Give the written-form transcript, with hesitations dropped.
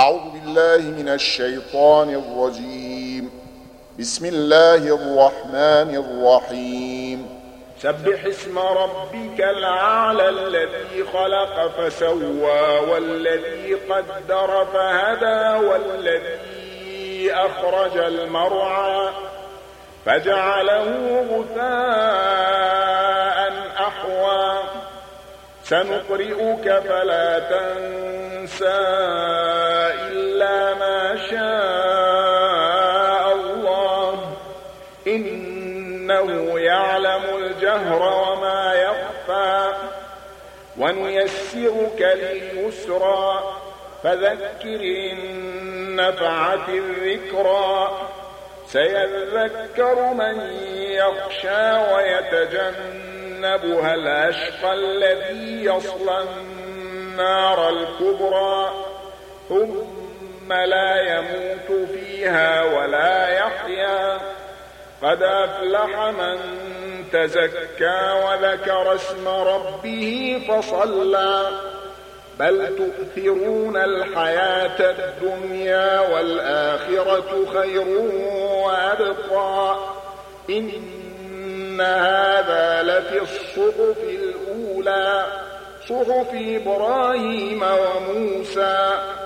أعوذ بالله من الشيطان الرجيم. بسم الله الرحمن الرحيم. سبح اسم ربك الأعلى الذي خلق فسوى والذي قدر فهدى والذي أخرج المرعى فجعله غثاء أحوى سنقرئك فلا تنسى إلا ما شاء الله إنه يعلم الجهر وما يخفى ونيسرك لليسرى فذكر إن نفعت الذكرى سيذكر من يخشى ويتجنبها الأشقى الذي يصلى النار الكبرى ثم لا يموت فيها ولا يحيا قد أفلح من تزكى وذكر اسم ربه فصلى بل تؤثرون الحياة الدنيا والآخرة خير وأبقى إن هذا لفي الصحف الأولى صحف إبراهيم وموسى